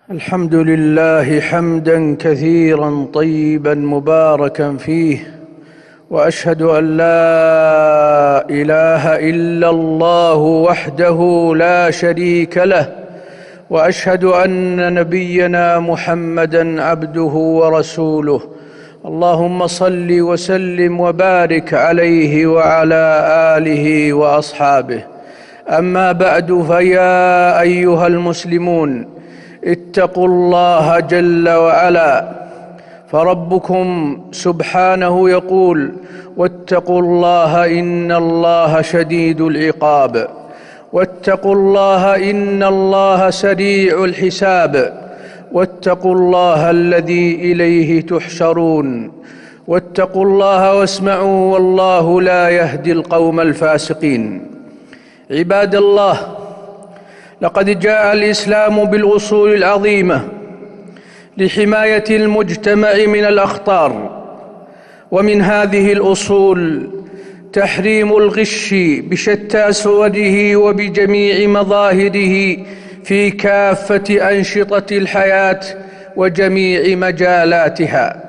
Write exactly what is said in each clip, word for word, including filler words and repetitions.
الحمد لله حمداً كثيراً طيباً مباركاً فيه، وأشهد أن لا إله إلا الله وحده لا شريك له، وأشهد أن نبينا محمداً عبده ورسوله. اللهم صل وسلم وبارك عليه وعلى آله وأصحابه. أما بعد، فيا أيها المسلمون، اتقوا الله جل وعلا، فربكم سبحانه يقول: واتقوا الله إن الله شديد العقاب، واتقوا الله إن الله سريع الحساب، واتقوا الله الذي إليه تحشرون، واتقوا الله واسمعوا والله لا يهدي القوم الفاسقين. عباد الله، لقد جاء الإسلام بالأصول العظيمة لحماية المجتمع من الأخطار، ومن هذه الأصول تحريم الغش بشتى صوره وبجميع مظاهره في كافة أنشطة الحياة وجميع مجالاتها.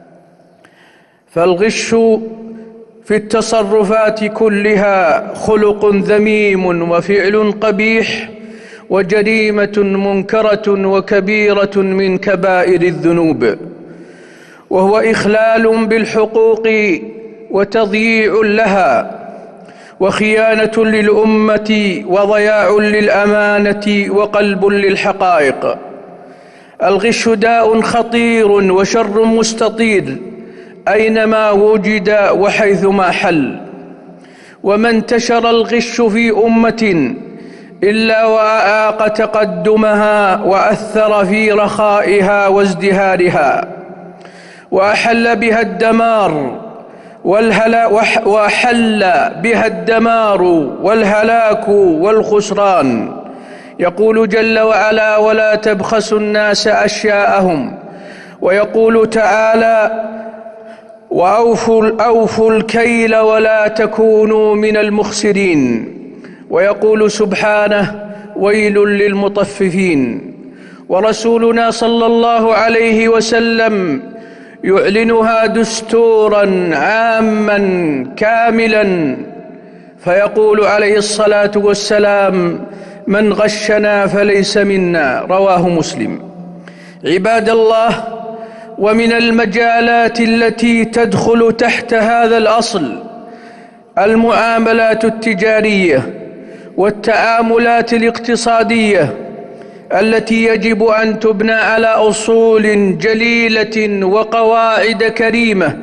فالغش في التصرفات كلها خلق ذميم وفعل قبيح وجريمة منكرة وكبيرة من كبائر الذنوب، وهو إخلال بالحقوق وتضييع لها وخيانة للأمة وضياع للأمانة وقلب للحقائق. الغش داء خطير وشر مستطير أينما وجد وحيثما حل، وما انتشر الغش في أمة إلا وأعاق تقدمها وأثر في رخائها وازدهارها، وأحل بها الدمار وأحل بها الدمار والهلاك والخسران. يقول جل وعلا: ولا تبخسوا الناس أشياءهم. ويقول تعالى: وأوفوا أوفوا الكيل ولا تكونوا من المخسرين. ويقول سبحانه: ويل للمطففين. ورسولنا صلى الله عليه وسلم يعلنها دستوراً عاماً كاملاً، فيقول عليه الصلاة والسلام: من غشنا فليس منا. رواه مسلم. عباد الله، ومن المجالات التي تدخل تحت هذا الأصل المعاملات التجارية والتعاملات الاقتصادية التي يجب أن تبنى على أصول جليلة وقواعد كريمة،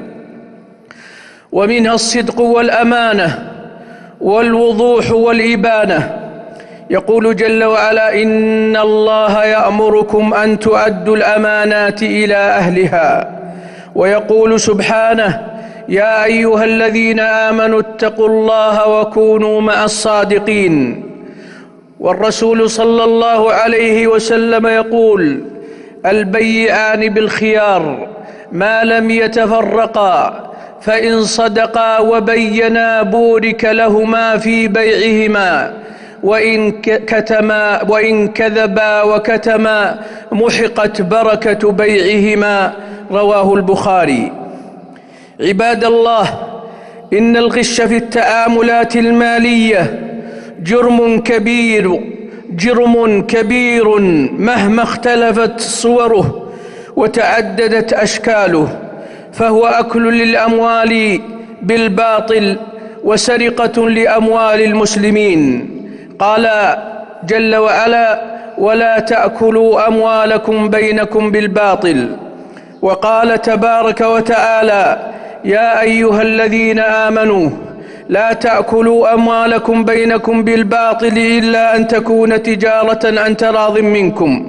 ومنها الصدق والأمانة والوضوح والإبانة. يقول جل وعلا: إن الله يأمركم أن تؤدوا الأمانات إلى أهلها. ويقول سبحانه: يا أيها الذين آمنوا اتقوا الله وكونوا مع الصادقين. والرسول صلى الله عليه وسلم يقول: البيعان بالخيار ما لم يتفرقا، فإن صدقا وبينا بورك لهما في بيعهما، وإن كتما وإن كذبا وكتما محقت بركة بيعهما. رواه البخاري. عباد الله، إن الغش في التعاملات المالية جرم كبير جرم كبير مهما اختلفت صوره وتعددت أشكاله، فهو أكل للأموال بالباطل وسرقة لأموال المسلمين. قال جل وعلا: ولا تأكلوا أموالكم بينكم بالباطل. وقال تبارك وتعالى: يا أيها الذين آمنوا لا تأكلوا أموالكم بينكم بالباطل إلا أن تكون تجارة عن تراض منكم.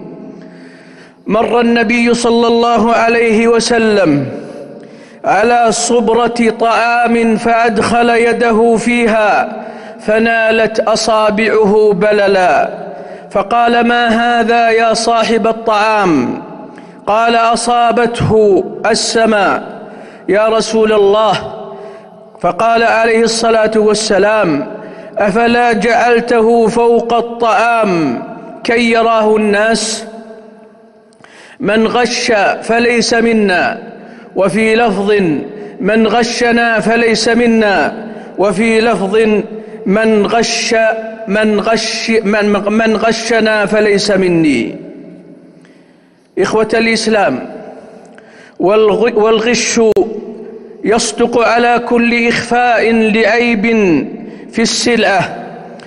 مر النبي صلى الله عليه وسلم على صبرة طعام فأدخل يده فيها فنالت أصابعه بللا، فقال: ما هذا يا صاحب الطعام؟ قال: أصابته السماء يا رسول الله. فقال عليه الصلاة والسلام: أفلا جعلته فوق الطعام كي يراه الناس؟ من غش فليس منا، وفي لفظ من غشنا فليس منا، وفي لفظ من غش من غش من, من غشنا فليس مني. إخوة الإسلام، والغش يصدق على كل إخفاء لعيب في السلعة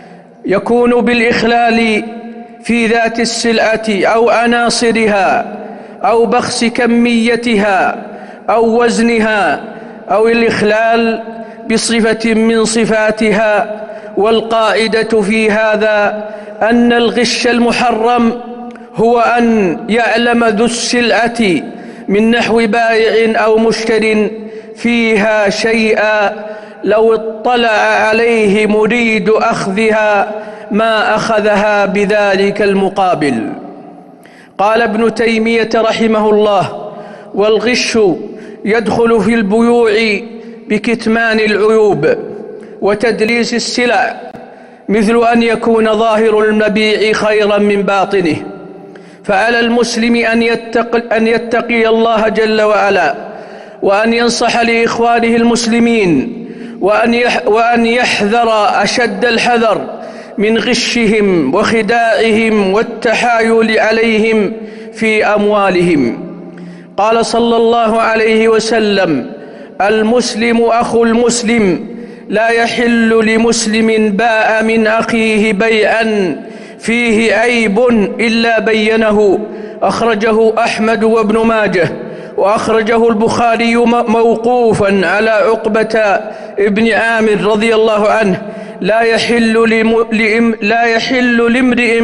يكون بالإخلال في ذات السلعة أو عناصرها أو بخس كميتها أو وزنها أو الإخلال بصفة من صفاتها. والقاعدة في هذا أن الغش المحرم هو أن يعلم ذو السلعة من نحو بائع أو مشتر فيها شيئا لو اطلع عليه مريد أخذها ما أخذها بذلك المقابل. قال ابن تيمية رحمه الله: والغش يدخل في البيوع بكتمان العيوب وتدليس السلع، مثل أن يكون ظاهر المبيع خيرا من باطنه. فعلى المسلم أن يتقي, أن يتقي الله جل وعلا، وأن ينصح لإخوانه المسلمين، وأن وأن يحذر أشد الحذر من غشهم وخداعهم والتحايل عليهم في أموالهم. قال صلى الله عليه وسلم: المسلم أخو المسلم، لا يحل لمسلم باء من أخيه بيعا فيه عيب إلا بينه. أخرجه أحمد وابن ماجه، وأخرجه البخاري موقوفا على عقبة ابن عامر رضي الله عنه: لا يحل لم لا يحل لامرئ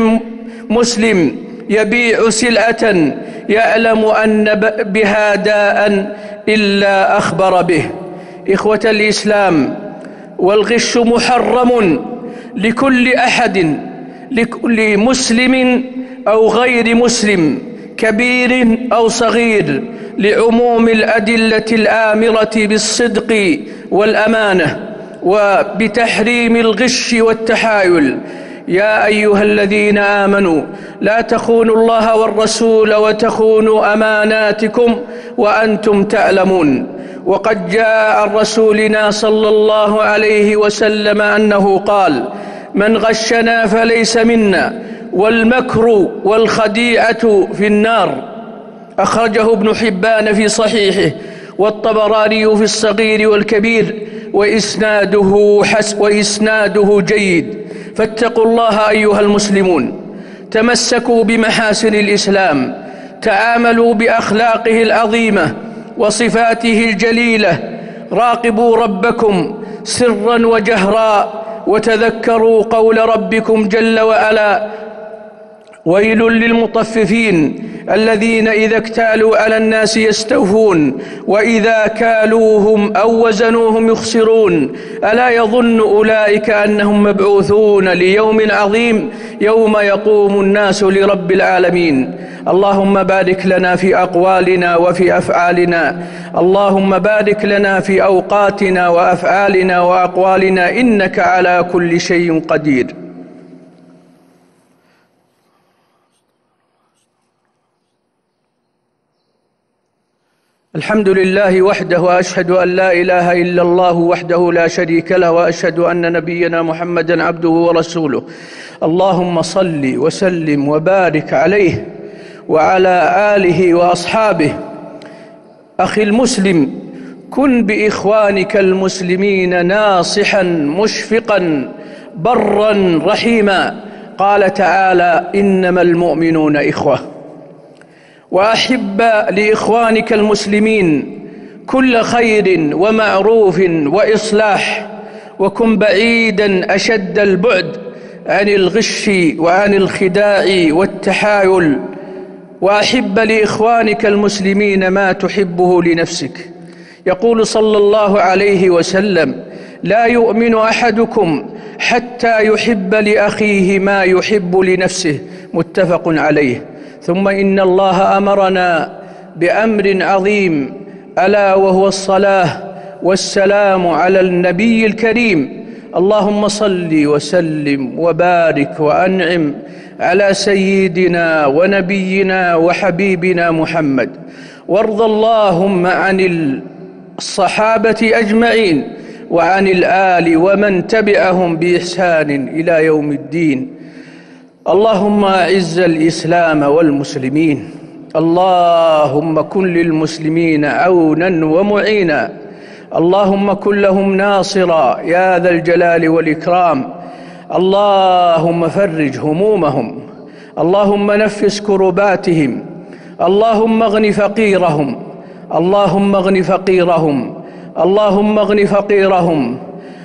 مسلم يبيع سلعة يعلم أن بها داء إلا أخبر به. إخوة الإسلام، والغش محرم لكل أحد، لكل مسلم أو غير مسلم، كبير أو صغير، لعموم الأدلة الآمرة بالصدق والأمانة وبتحريم الغش والتحايل. يا أيها الذين آمنوا لا تخونوا الله والرسول وتخونوا أماناتكم وأنتم تعلمون. وقد جاء عن رسولنا صلى الله عليه وسلم أنه قال: من غشنا فليس منا، والمكر والخديعة في النار. أخرجه ابن حبان في صحيحه، والطبراني في الصغير والكبير، وإسناده حسن وإسناده جيد. فاتقوا الله أيها المسلمون، تمسكوا بمحاسن الإسلام، تعاملوا بأخلاقه العظيمة وصفاته الجليلة، راقبوا ربكم سرا وجهرا، وتذكروا قول ربكم جل وعلا: ويل للمطففين الذين إذا اكتالوا على الناس يستوفون وإذا كالوهم أو وزنوهم يخسرون. ألا يظن أولئك أنهم مبعوثون ليوم عظيم يوم يقوم الناس لرب العالمين. اللهم بارك لنا في أقوالنا وفي أفعالنا، اللهم بارك لنا في أوقاتنا وأفعالنا وأقوالنا، إنك على كل شيء قدير. الحمد لله وحده، وأشهد أن لا إله إلا الله وحده لا شريك له، وأشهد أن نبينا محمدا عبده ورسوله. اللهم صل وسلم وبارك عليه وعلى آله وأصحابه. أخي المسلم، كن بإخوانك المسلمين ناصحا مشفقا برا رحيما. قال تعالى: إنما المؤمنون إخوة. وأحب لإخوانك المسلمين كل خير ومعروف وإصلاح، وكن بعيدا أشد البعد عن الغش وعن الخداع والتحايل. وأحب لإخوانك المسلمين ما تحبه لنفسك. يقول صلى الله عليه وسلم: لا يؤمن أحدكم حتى يحب لأخيه ما يحب لنفسه. متفق عليه. ثم إن الله أمرنا بأمر عظيم، ألا وهو الصلاة والسلام على النبي الكريم. اللهم صل وسلم وبارك وأنعم على سيدنا ونبينا وحبيبنا محمد، وارض اللهم عن الصحابة أجمعين وعن الآل ومن تبعهم بإحسان إلى يوم الدين. اللهم أعز الإسلام والمسلمين، اللهم كن للمسلمين عونا ومعينا، اللهم كن لهم ناصرا يا ذا الجلال والإكرام، اللهم فرج همومهم، اللهم نفس كرباتهم، اللهم اغن فقيرهم، اللهم اغن فقيرهم، اللهم اغن فقيرهم،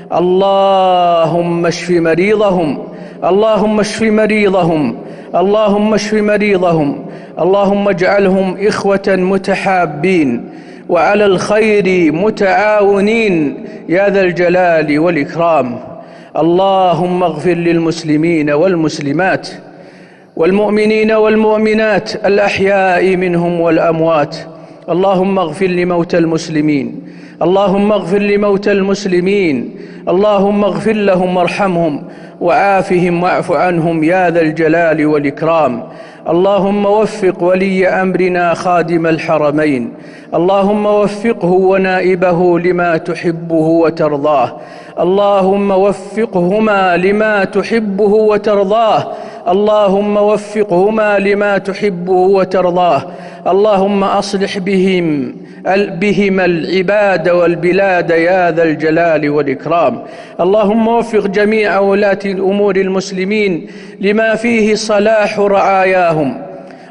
اللهم اشف مريضهم، اللهم اشف مريضهم، اللهم اشف مريضهم، اللهم اجعلهم إخوة متحابين وعلى الخير متعاونين يا ذا الجلال والإكرام. اللهم اغفر للمسلمين والمسلمات والمؤمنين والمؤمنات الأحياء منهم والأموات، اللهم اغفر لموتى المسلمين، اللهم اغفر لموتى المسلمين، اللهم اغفر لهم وارحمهم وعافهم واعف عنهم يا ذا الجلال والإكرام. اللهم وفق ولي أمرنا خادم الحرمين، اللهم وفقه ونائبه لما تحبه وترضاه، اللهم وفقهما لما تحبه وترضاه، اللهم وفقهما لما تحبه وترضاه، اللهم أصلح بهم بهما العباد والبلاد يا ذا الجلال والإكرام. اللهم وفق جميع ولاة الأمور المسلمين لما فيه صلاح رعاياهم.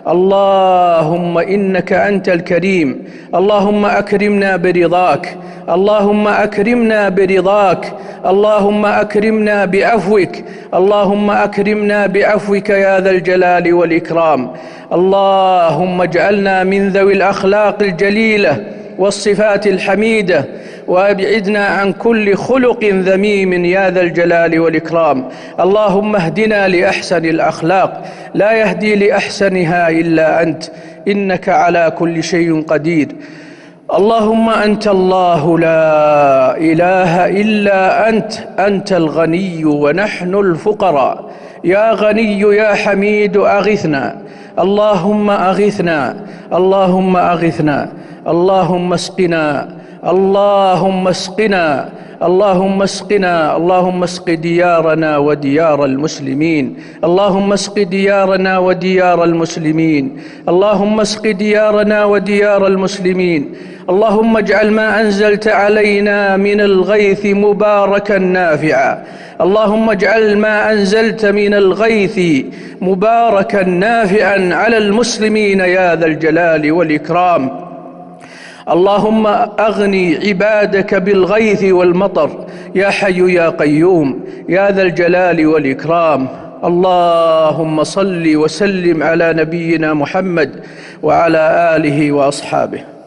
اللهم إنك أنت الكريم، اللهم أكرمنا برضاك، اللهم أكرمنا برضاك، اللهم أكرمنا بعفوك، اللهم أكرمنا بعفوك يا ذا الجلال والإكرام. اللهم اجعلنا من ذوي الأخلاق الجليلة والصفات الحميدة، وابعدنا عن كل خلق ذميم يا ذا الجلال والإكرام. اللهم اهدنا لأحسن الأخلاق، لا يهدي لأحسنها إلا أنت، إنك على كل شيء قدير. اللهم أنت الله لا إله إلا أنت، أنت الغني ونحن الفقراء، يا غني يا حميد أغثنا، اللهم أغثنا، اللهم أغثنا، اللهم اسقنا، اللهم اسقنا، اللهم اسقنا، اللهم اسق ديارنا وديار المسلمين، اللهم اسق ديارنا وديار المسلمين، اللهم اسق ديارنا وديار المسلمين. اللهم اجعل ما أنزلت علينا من الغيث مباركا نافعا، اللهم اجعل ما أنزلت من الغيث مباركا نافعا على المسلمين يا ذا الجلال والإكرام. اللهم أغني عبادك بالغيث والمطر يا حي يا قيوم يا ذا الجلال والإكرام. اللهم صل وسلم على نبينا محمد وعلى آله وأصحابه.